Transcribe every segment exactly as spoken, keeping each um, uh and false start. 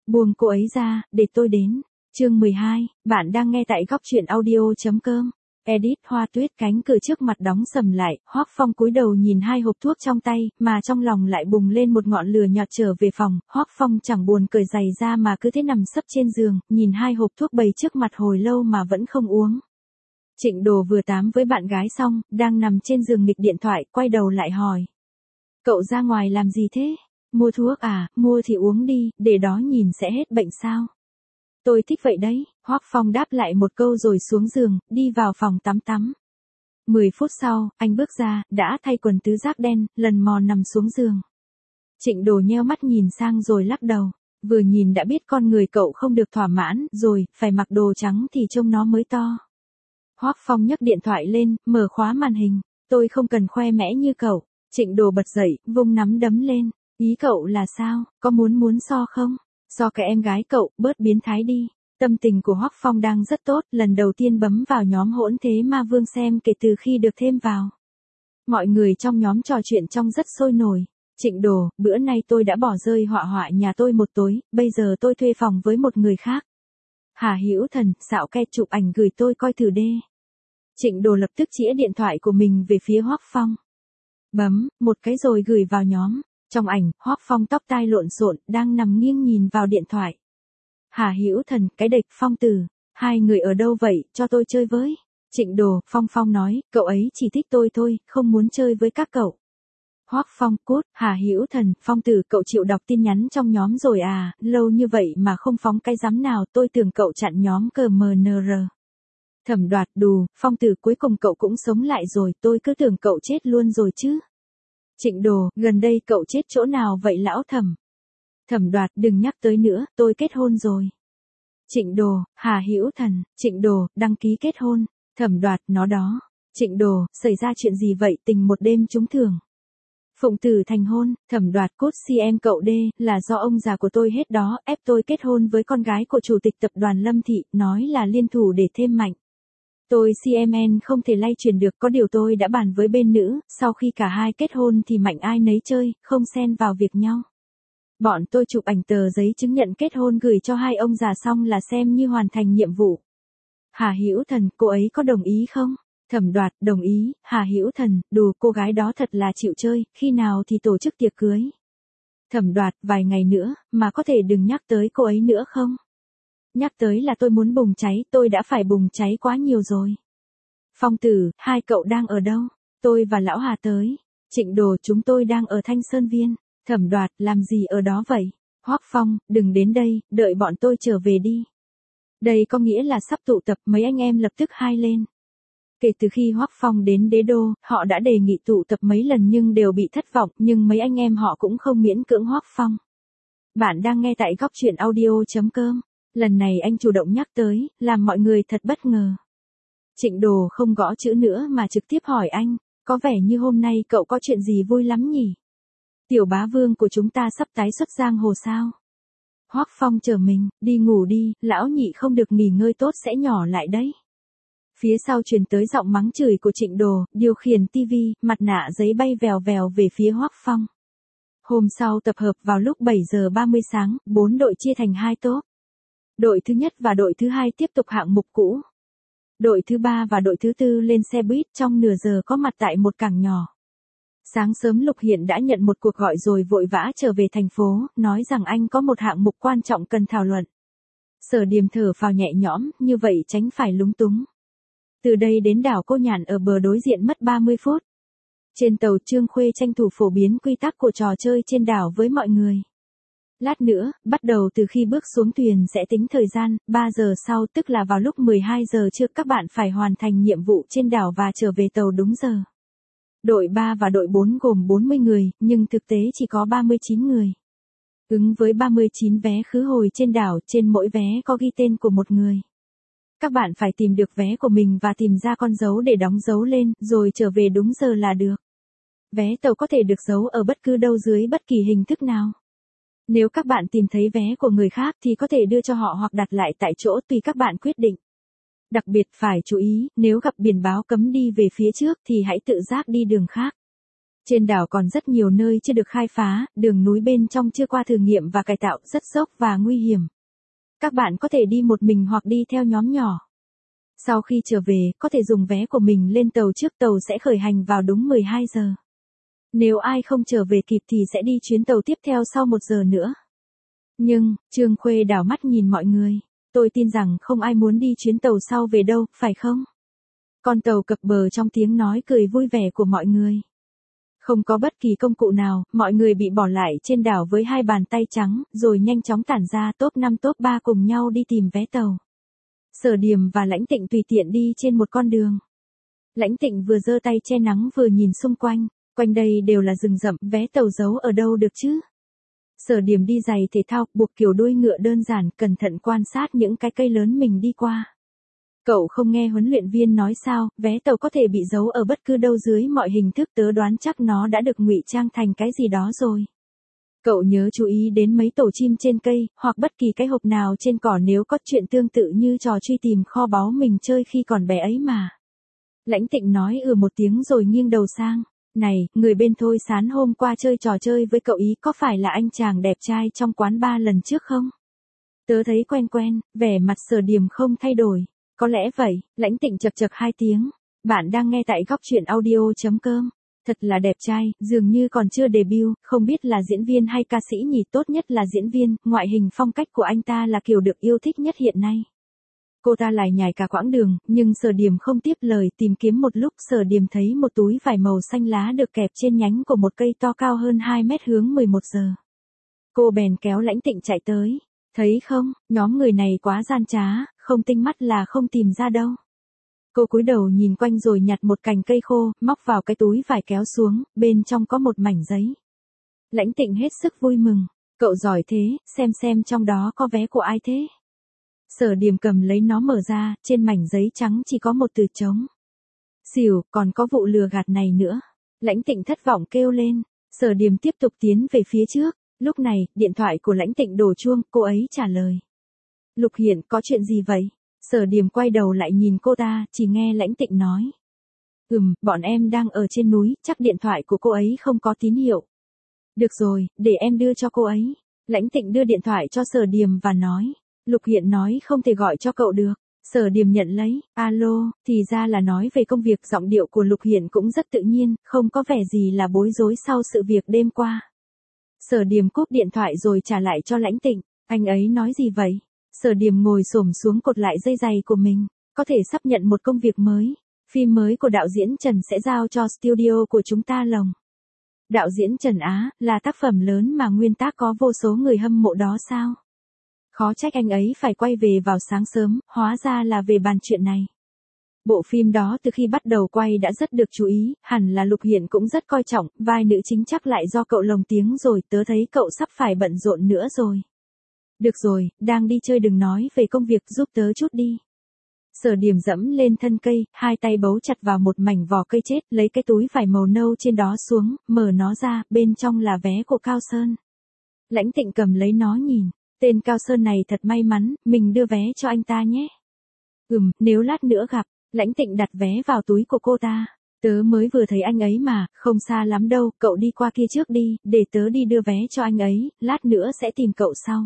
Buông cô ấy ra, để tôi đến. Chương mười hai, bạn đang nghe tại góc truyện audio.com. Edit Hoa Tuyết. Cánh cửa trước mặt đóng sầm lại, Hoắc Phong cúi đầu nhìn hai hộp thuốc trong tay, mà trong lòng lại bùng lên một ngọn lửa nhọt. Trở về phòng, Hoắc Phong chẳng buồn cởi giày ra mà cứ thế nằm sấp trên giường, nhìn hai hộp thuốc bày trước mặt hồi lâu mà vẫn không uống. Trịnh Đồ vừa tám với bạn gái xong, đang nằm trên giường nghịch điện thoại, quay đầu lại hỏi. Cậu ra ngoài làm gì thế? Mua thuốc à? Mua thì uống đi, để đó nhìn sẽ hết bệnh sao? Tôi thích vậy đấy, Hoắc Phong đáp lại một câu rồi xuống giường, đi vào phòng tắm tắm. Mười phút sau, anh bước ra, đã thay quần tứ giác đen, lần mò nằm xuống giường. Trịnh Đồ nheo mắt nhìn sang rồi lắc đầu, vừa nhìn đã biết con người cậu không được thỏa mãn, rồi, phải mặc đồ trắng thì trông nó mới to. Hoắc Phong nhấc điện thoại lên, mở khóa màn hình, tôi không cần khoe mẽ như cậu. Trịnh Đồ bật dậy, vung nắm đấm lên, ý cậu là sao, có muốn muốn so không? So cái em gái cậu, bớt biến thái đi. Tâm tình của Hoắc Phong đang rất tốt, lần đầu tiên bấm vào nhóm hỗn thế ma vương xem kể từ khi được thêm vào. Mọi người trong nhóm trò chuyện trong rất sôi nổi. Trịnh Đồ, bữa nay tôi đã bỏ rơi họa họa nhà tôi một tối, bây giờ tôi thuê phòng với một người khác. Hà Hữu Thần, xạo ke chụp ảnh gửi tôi coi thử đê. Trịnh Đồ lập tức chĩa điện thoại của mình về phía Hoắc Phong. Bấm, một cái rồi gửi vào nhóm. Trong ảnh, Hoắc Phong tóc tai lộn xộn, đang nằm nghiêng nhìn vào điện thoại. Hà Hữu Thần, cái địch Phong Tử, hai người ở đâu vậy, cho tôi chơi với. Trịnh Đồ, Phong Phong nói, cậu ấy chỉ thích tôi thôi, không muốn chơi với các cậu. Hoắc Phong, cút. Hà Hữu Thần, Phong Tử, cậu chịu đọc tin nhắn trong nhóm rồi à, lâu như vậy mà không phóng cái dám nào, tôi tưởng cậu chặn nhóm cờ em en rờ. Thẩm Đoạt, đù, Phong Tử, cuối cùng cậu cũng sống lại rồi, tôi cứ tưởng cậu chết luôn rồi chứ. Trịnh Đồ, gần đây cậu chết chỗ nào vậy lão Thẩm? Thẩm Đoạt, đừng nhắc tới nữa, tôi kết hôn rồi. Trịnh Đồ, Hà Hữu Thần, Trịnh Đồ, đăng ký kết hôn. Thẩm Đoạt, nó đó. Trịnh Đồ, xảy ra chuyện gì vậy, tình một đêm trúng thưởng. Phụng Tử thành hôn. Thẩm Đoạt, cốt si em cậu đê, là do ông già của tôi hết đó, ép tôi kết hôn với con gái của chủ tịch tập đoàn Lâm Thị, nói là liên thủ để thêm mạnh. Tôi xê em en không thể lay chuyển được, có điều tôi đã bàn với bên nữ, sau khi cả hai kết hôn thì mạnh ai nấy chơi, không xen vào việc nhau. Bọn tôi chụp ảnh tờ giấy chứng nhận kết hôn gửi cho hai ông già xong là xem như hoàn thành nhiệm vụ. Hà Hữu Thần, cô ấy có đồng ý không? Thẩm Đoạt, đồng ý. Hà Hữu Thần, đùa, cô gái đó thật là chịu chơi, khi nào thì tổ chức tiệc cưới? Thẩm Đoạt, vài ngày nữa, mà có thể đừng nhắc tới cô ấy nữa không? Nhắc tới là tôi muốn bùng cháy, tôi đã phải bùng cháy quá nhiều rồi. Phong Tử, hai cậu đang ở đâu? Tôi và lão Hà tới. Trịnh Đồ, chúng tôi đang ở Thanh Sơn Viên. Thẩm Đoạt, làm gì ở đó vậy? Hoắc Phong, đừng đến đây, đợi bọn tôi trở về đi. Đây có nghĩa là sắp tụ tập, mấy anh em lập tức hai lên. Kể từ khi Hoắc Phong đến Đế Đô, họ đã đề nghị tụ tập mấy lần nhưng đều bị thất vọng, nhưng mấy anh em họ cũng không miễn cưỡng Hoắc Phong. Bạn đang nghe tại góc truyện audio.com. Lần này anh chủ động nhắc tới, làm mọi người thật bất ngờ. Trịnh Đồ không gõ chữ nữa mà trực tiếp hỏi anh, có vẻ như hôm nay cậu có chuyện gì vui lắm nhỉ? Tiểu bá vương của chúng ta sắp tái xuất giang hồ sao? Hoắc Phong chờ mình, đi ngủ đi, lão nhị không được nghỉ ngơi tốt sẽ nhỏ lại đấy. Phía sau truyền tới giọng mắng chửi của Trịnh Đồ, điều khiển tivi, mặt nạ giấy bay vèo vèo về phía Hoắc Phong. Hôm sau tập hợp vào lúc bảy giờ ba mươi sáng, bốn đội chia thành hai tốp. Đội thứ nhất và đội thứ hai tiếp tục hạng mục cũ. Đội thứ ba và đội thứ tư lên xe buýt trong nửa giờ có mặt tại một cảng nhỏ. Sáng sớm Lục Hiện đã nhận một cuộc gọi rồi vội vã trở về thành phố, nói rằng anh có một hạng mục quan trọng cần thảo luận. Sở Điềm thở phào nhẹ nhõm, như vậy tránh phải lúng túng. Từ đây đến đảo Cô Nhạn ở bờ đối diện mất ba mươi phút. Trên tàu Trương Khuê tranh thủ phổ biến quy tắc của trò chơi trên đảo với mọi người. Lát nữa, bắt đầu từ khi bước xuống thuyền sẽ tính thời gian, ba giờ sau tức là vào lúc mười hai giờ trưa các bạn phải hoàn thành nhiệm vụ trên đảo và trở về tàu đúng giờ. Đội ba và đội bốn gồm bốn mươi người, nhưng thực tế chỉ có ba mươi chín người. Ứng với ba mươi chín vé khứ hồi trên đảo, trên mỗi vé có ghi tên của một người. Các bạn phải tìm được vé của mình và tìm ra con dấu để đóng dấu lên, rồi trở về đúng giờ là được. Vé tàu có thể được giấu ở bất cứ đâu dưới bất kỳ hình thức nào. Nếu các bạn tìm thấy vé của người khác thì có thể đưa cho họ hoặc đặt lại tại chỗ tùy các bạn quyết định. Đặc biệt phải chú ý, nếu gặp biển báo cấm đi về phía trước thì hãy tự giác đi đường khác. Trên đảo còn rất nhiều nơi chưa được khai phá, đường núi bên trong chưa qua thử nghiệm và cải tạo, rất dốc và nguy hiểm. Các bạn có thể đi một mình hoặc đi theo nhóm nhỏ. Sau khi trở về, có thể dùng vé của mình lên tàu trước, tàu sẽ khởi hành vào đúng mười hai giờ. Nếu ai không trở về kịp thì sẽ đi chuyến tàu tiếp theo sau một giờ nữa. Nhưng, Trương Khuê đảo mắt nhìn mọi người. Tôi tin rằng không ai muốn đi chuyến tàu sau về đâu, phải không? Con tàu cập bờ trong tiếng nói cười vui vẻ của mọi người. Không có bất kỳ công cụ nào, mọi người bị bỏ lại trên đảo với hai bàn tay trắng, rồi nhanh chóng tản ra top năm top ba cùng nhau đi tìm vé tàu. Sở Điềm và Lãnh Tịnh tùy tiện đi trên một con đường. Lãnh Tịnh vừa giơ tay che nắng vừa nhìn xung quanh, quanh đây đều là rừng rậm, vé tàu giấu ở đâu được chứ? Sở Điềm đi giày thể thao, buộc kiểu đuôi ngựa đơn giản, cẩn thận quan sát những cái cây lớn mình đi qua. Cậu không nghe huấn luyện viên nói sao, vé tàu có thể bị giấu ở bất cứ đâu dưới mọi hình thức, tớ đoán chắc nó đã được ngụy trang thành cái gì đó rồi. Cậu nhớ chú ý đến mấy tổ chim trên cây, hoặc bất kỳ cái hộp nào trên cỏ nếu có chuyện tương tự như trò truy tìm kho báu mình chơi khi còn bé ấy mà. Lãnh Tịnh nói ừ một tiếng rồi nghiêng đầu sang. Này, người bên Thôi Sán hôm qua chơi trò chơi với cậu ý có phải là anh chàng đẹp trai trong quán bar lần trước không? Tớ thấy quen quen, vẻ mặt Sở Điềm không thay đổi. Có lẽ vậy, Lãnh Tịnh chập chập hai tiếng. Bạn đang nghe tại góc truyện audio.com. Thật là đẹp trai, dường như còn chưa debut, không biết là diễn viên hay ca sĩ nhỉ, tốt nhất là diễn viên, ngoại hình phong cách của anh ta là kiểu được yêu thích nhất hiện nay. Cô ta lại nhảy cả quãng đường, nhưng Sở Điềm không tiếp lời, tìm kiếm một lúc Sở Điềm thấy một túi vải màu xanh lá được kẹp trên nhánh của một cây to cao hơn hai mét hướng mười một giờ. Cô bèn kéo Lãnh Tịnh chạy tới. Thấy không, nhóm người này quá gian trá, không tinh mắt là không tìm ra đâu. Cô cúi đầu nhìn quanh rồi nhặt một cành cây khô, móc vào cái túi vải kéo xuống, bên trong có một mảnh giấy. Lãnh Tịnh hết sức vui mừng. Cậu giỏi thế, xem xem trong đó có vé của ai thế. Sở Điềm cầm lấy nó mở ra, trên mảnh giấy trắng chỉ có một từ trống. Xỉu, còn có vụ lừa gạt này nữa. Lãnh Tịnh thất vọng kêu lên. Sở Điềm tiếp tục tiến về phía trước. Lúc này, điện thoại của Lãnh Tịnh đổ chuông, cô ấy trả lời. Lục Hiển, có chuyện gì vậy? Sở Điềm quay đầu lại nhìn cô ta, chỉ nghe Lãnh Tịnh nói. Ừm, bọn em đang ở trên núi, chắc điện thoại của cô ấy không có tín hiệu. Được rồi, để em đưa cho cô ấy. Lãnh Tịnh đưa điện thoại cho Sở Điềm và nói. Lục Hiển nói không thể gọi cho cậu được. Sở Điềm nhận lấy, alo, thì ra là nói về công việc, giọng điệu của Lục Hiển cũng rất tự nhiên, không có vẻ gì là bối rối sau sự việc đêm qua. Sở Điềm cúp điện thoại rồi trả lại cho Lãnh Tịnh, anh ấy nói gì vậy? Sở Điềm ngồi xổm xuống cột lại dây giày của mình, có thể sắp nhận một công việc mới, phim mới của đạo diễn Trần sẽ giao cho studio của chúng ta lồng. Đạo diễn Trần á, là tác phẩm lớn mà nguyên tác có vô số người hâm mộ đó sao? Khó trách anh ấy phải quay về vào sáng sớm, hóa ra là về bàn chuyện này. Bộ phim đó từ khi bắt đầu quay đã rất được chú ý, hẳn là Lục Hiển cũng rất coi trọng, vai nữ chính chắc lại do cậu lồng tiếng rồi, tớ thấy cậu sắp phải bận rộn nữa rồi. Được rồi, đang đi chơi đừng nói về công việc, giúp tớ chút đi. Sở Điềm dẫm lên thân cây, hai tay bấu chặt vào một mảnh vỏ cây chết, lấy cái túi vải màu nâu trên đó xuống, mở nó ra, bên trong là vé của Cao Sơn. Lãnh Tịnh cầm lấy nó nhìn, tên Cao Sơn này thật may mắn, mình đưa vé cho anh ta nhé. Ừm, nếu lát nữa gặp. Lãnh Tịnh đặt vé vào túi của cô ta. Tớ mới vừa thấy anh ấy mà, không xa lắm đâu, cậu đi qua kia trước đi, để tớ đi đưa vé cho anh ấy, lát nữa sẽ tìm cậu sau.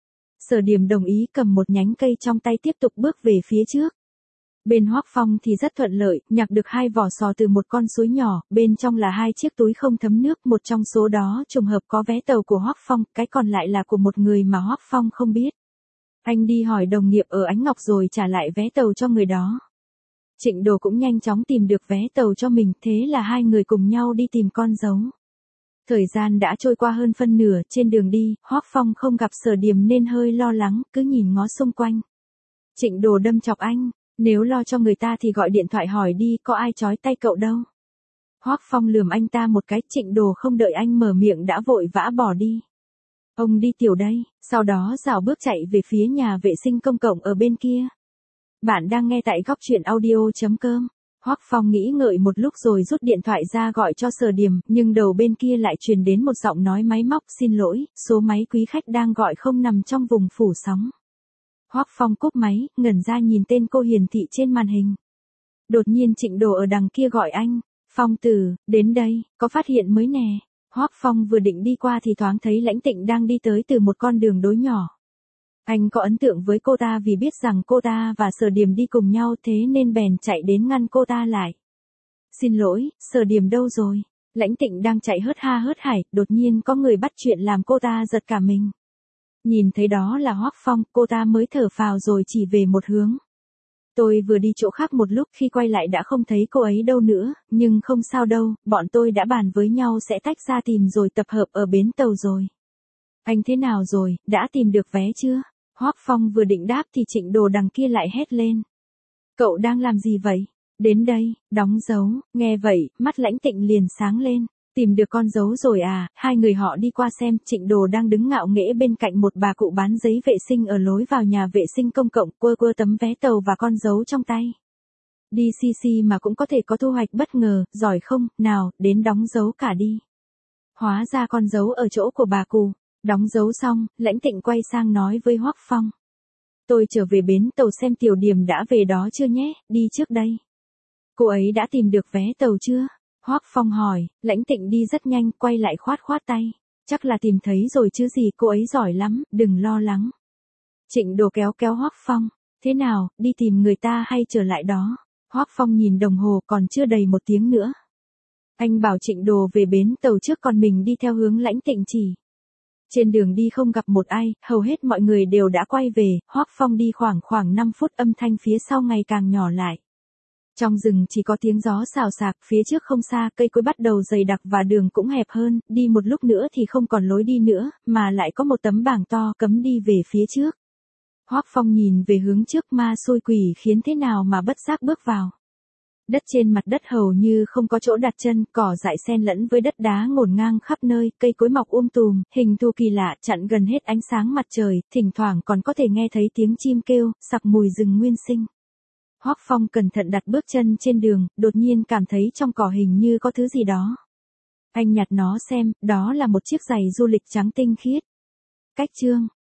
Sở Điềm đồng ý, cầm một nhánh cây trong tay tiếp tục bước về phía trước. Bên Hoắc Phong thì rất thuận lợi, nhặt được hai vỏ sò từ một con suối nhỏ, bên trong là hai chiếc túi không thấm nước, một trong số đó trùng hợp có vé tàu của Hoắc Phong, cái còn lại là của một người mà Hoắc Phong không biết. Anh đi hỏi đồng nghiệp ở Ánh Ngọc rồi trả lại vé tàu cho người đó. Trịnh Đồ cũng nhanh chóng tìm được vé tàu cho mình, thế là hai người cùng nhau đi tìm con dấu. Thời gian đã trôi qua hơn phân nửa, trên đường đi, Hoắc Phong không gặp Sở Điềm nên hơi lo lắng, cứ nhìn ngó xung quanh. Trịnh Đồ đâm chọc anh, nếu lo cho người ta thì gọi điện thoại hỏi đi, có ai trói tay cậu đâu. Hoắc Phong lườm anh ta một cái, Trịnh Đồ không đợi anh mở miệng đã vội vã bỏ đi. Ông đi tiểu đây, sau đó rảo bước chạy về phía nhà vệ sinh công cộng ở bên kia. Bạn đang nghe tại góc truyện audio.com. Hoắc Phong nghĩ ngợi một lúc rồi rút điện thoại ra gọi cho Sở Điềm, nhưng đầu bên kia lại truyền đến một giọng nói máy móc, xin lỗi, số máy quý khách đang gọi không nằm trong vùng phủ sóng. Hoắc Phong cúp máy, ngẩn ra nhìn tên cô hiển thị trên màn hình. Đột nhiên Trịnh Đồ ở đằng kia gọi anh, Phong tử, đến đây, có phát hiện mới nè. Hoắc Phong vừa định đi qua thì thoáng thấy Lãnh Tịnh đang đi tới từ một con đường đối nhỏ. Anh có ấn tượng với cô ta vì biết rằng cô ta và Sở Điểm đi cùng nhau, thế nên bèn chạy đến ngăn cô ta lại. Xin lỗi, Sở Điểm đâu rồi? Lãnh Tịnh đang chạy hớt ha hớt hải, đột nhiên có người bắt chuyện làm cô ta giật cả mình. Nhìn thấy đó là Hoắc Phong, cô ta mới thở phào rồi chỉ về một hướng. Tôi vừa đi chỗ khác một lúc, khi quay lại đã không thấy cô ấy đâu nữa, nhưng không sao đâu, bọn tôi đã bàn với nhau sẽ tách ra tìm rồi tập hợp ở bến tàu rồi. Anh thế nào rồi, đã tìm được vé chưa? Hoắc Phong vừa định đáp thì Trịnh Đồ đằng kia lại hét lên. Cậu đang làm gì vậy? Đến đây, đóng dấu. Nghe vậy, mắt Lãnh Tịnh liền sáng lên. Tìm được con dấu rồi à? Hai người họ đi qua xem, Trịnh Đồ đang đứng ngạo nghễ bên cạnh một bà cụ bán giấy vệ sinh ở lối vào nhà vệ sinh công cộng, quơ quơ tấm vé tàu và con dấu trong tay. Đi xê xê mà cũng có thể có thu hoạch bất ngờ, giỏi không? Nào, đến đóng dấu cả đi. Hóa ra con dấu ở chỗ của bà cụ. Đóng dấu xong, Lãnh Tịnh quay sang nói với Hoắc Phong. Tôi trở về bến tàu xem Tiểu Điểm đã về đó chưa nhé, đi trước đây. Cô ấy đã tìm được vé tàu chưa? Hoắc Phong hỏi. Lãnh Tịnh đi rất nhanh, quay lại khoát khoát tay. Chắc là tìm thấy rồi chứ gì, cô ấy giỏi lắm, đừng lo lắng. Trịnh Đồ kéo kéo Hoắc Phong. Thế nào, đi tìm người ta hay trở lại đó? Hoắc Phong nhìn đồng hồ, còn chưa đầy một tiếng nữa. Anh bảo Trịnh Đồ về bến tàu trước, còn mình đi theo hướng Lãnh Tịnh chỉ. Trên đường đi không gặp một ai, hầu hết mọi người đều đã quay về, Hoắc Phong đi khoảng khoảng năm phút, âm thanh phía sau ngày càng nhỏ lại. Trong rừng chỉ có tiếng gió xào xạc, phía trước không xa, cây cối bắt đầu dày đặc và đường cũng hẹp hơn, đi một lúc nữa thì không còn lối đi nữa, mà lại có một tấm bảng to cấm đi về phía trước. Hoắc Phong nhìn về hướng trước, ma xui quỷ khiến thế nào mà bất giác bước vào. Đất trên mặt đất hầu như không có chỗ đặt chân, cỏ dại xen lẫn với đất đá ngổn ngang khắp nơi, cây cối mọc um tùm, hình thù kỳ lạ, chặn gần hết ánh sáng mặt trời, thỉnh thoảng còn có thể nghe thấy tiếng chim kêu, sặc mùi rừng nguyên sinh. Hoắc Phong cẩn thận đặt bước chân trên đường, đột nhiên cảm thấy trong cỏ hình như có thứ gì đó. Anh nhặt nó xem, đó là một chiếc giày du lịch trắng tinh khiết. Cách chương